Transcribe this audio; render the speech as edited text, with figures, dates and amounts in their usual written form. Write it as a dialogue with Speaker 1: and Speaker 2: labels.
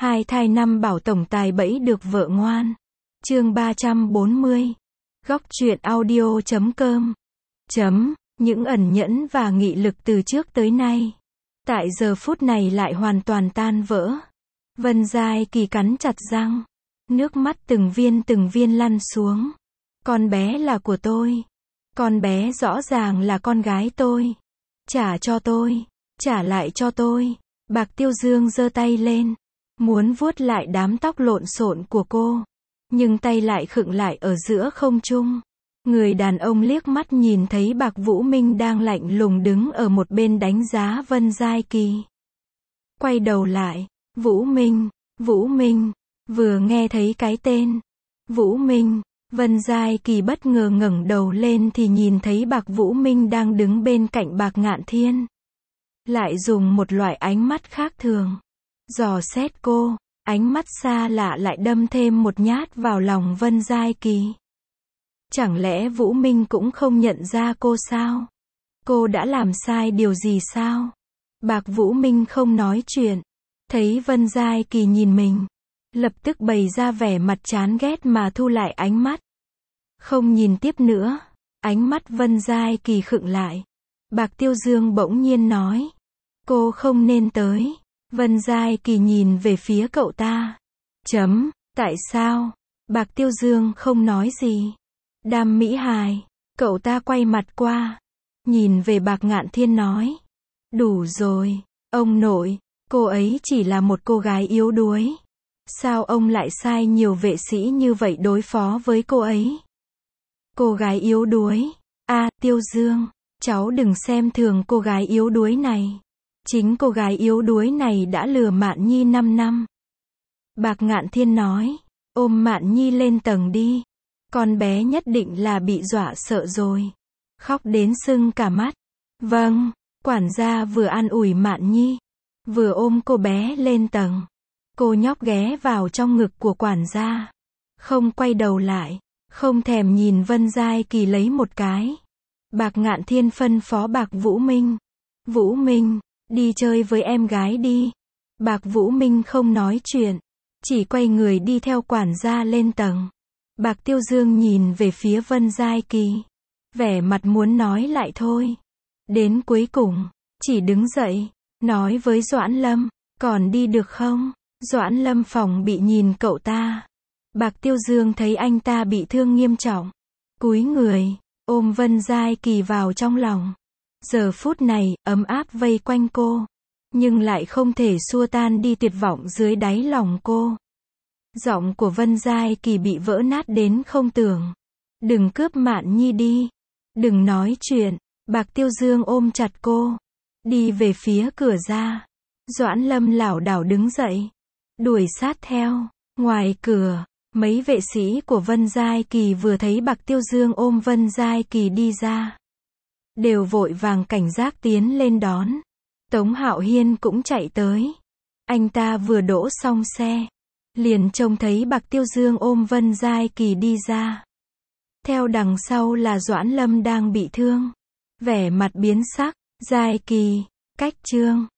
Speaker 1: Hai thai năm bảo tổng tài bẫy được vợ ngoan. Chương 340. Góc truyện audio.com. Những ẩn nhẫn và nghị lực từ trước tới nay, tại giờ phút này lại hoàn toàn tan vỡ. Vân Giai Kỳ cắn chặt răng, nước mắt từng viên lăn xuống. Con bé là của tôi. Con bé rõ ràng là con gái tôi. Trả cho tôi. Trả lại cho tôi. Bạc Tiêu Dương giơ tay lên, muốn vuốt lại đám tóc lộn xộn của cô, nhưng tay lại khựng lại ở giữa không trung. Người đàn ông liếc mắt nhìn thấy Bạc Vũ Minh đang lạnh lùng đứng ở một bên đánh giá Vân Giai Kỳ. Quay đầu lại, Vũ Minh, vừa nghe thấy cái tên Vũ Minh, Vân Giai Kỳ bất ngờ ngẩng đầu lên thì nhìn thấy Bạc Vũ Minh đang đứng bên cạnh Bạc Ngạn Thiên. Lại dùng một loại ánh mắt khác thường dò xét cô, ánh mắt xa lạ lại đâm thêm một nhát vào lòng Vân Giai Kỳ. Chẳng lẽ Vũ Minh cũng không nhận ra cô sao? Cô đã làm sai điều gì sao? Bạc Vũ Minh không nói chuyện, thấy Vân Giai Kỳ nhìn mình, lập tức bày ra vẻ mặt chán ghét mà thu lại ánh mắt. Không nhìn tiếp nữa, ánh mắt Vân Giai Kỳ khựng lại. Bạc Tiêu Dương bỗng nhiên nói, cô không nên tới. Vân Giai Kỳ nhìn về phía cậu ta. Tại sao? Bạc Tiêu Dương không nói gì. Đam Mỹ Hài. Cậu ta quay mặt qua, nhìn về Bạc Ngạn Thiên nói, đủ rồi, ông nội, cô ấy chỉ là một cô gái yếu đuối. Sao ông lại sai nhiều vệ sĩ như vậy đối phó với cô ấy? Cô gái yếu đuối? Tiêu Dương, cháu đừng xem thường cô gái yếu đuối này. Chính cô gái yếu đuối này đã lừa Mạn Nhi 5 năm. Bạc Ngạn Thiên nói, ôm Mạn Nhi lên tầng đi. Con bé nhất định là bị dọa sợ rồi. Khóc đến sưng cả mắt. Vâng, quản gia vừa an ủi Mạn Nhi, vừa ôm cô bé lên tầng. Cô nhóc ghé vào trong ngực của quản gia, không quay đầu lại, không thèm nhìn Vân Giai Kỳ lấy một cái. Bạc Ngạn Thiên phân phó Bạc Vũ Minh, đi chơi với em gái đi. Bạc Vũ Minh không nói chuyện, chỉ quay người đi theo quản gia lên tầng. Bạc Tiêu Dương nhìn về phía Vân Giai Kỳ, vẻ mặt muốn nói lại thôi. Đến cuối cùng, chỉ đứng dậy, nói với Doãn Lâm, còn đi được không? Doãn Lâm phòng bị nhìn cậu ta. Bạc Tiêu Dương thấy anh ta bị thương nghiêm trọng, cúi người, ôm Vân Giai Kỳ vào trong lòng. Giờ phút này, ấm áp vây quanh cô, nhưng lại không thể xua tan đi tuyệt vọng dưới đáy lòng cô. Giọng của Vân Giai Kỳ bị vỡ nát đến không tưởng. Đừng cướp Mạn Nhi đi. Đừng nói chuyện. Bạc Tiêu Dương ôm chặt cô, đi về phía cửa ra. Doãn Lâm lảo đảo đứng dậy, đuổi sát theo. Ngoài cửa, mấy vệ sĩ của Vân Giai Kỳ vừa thấy Bạc Tiêu Dương ôm Vân Giai Kỳ đi ra, đều vội vàng cảnh giác tiến lên đón. Tống Hạo Hiên cũng chạy tới. Anh ta vừa đỗ xong xe, liền trông thấy Bạc Tiêu Dương ôm Vân Giai Kỳ đi ra. Theo đằng sau là Doãn Lâm đang bị thương, vẻ mặt biến sắc. Giai Kỳ, cách Trương,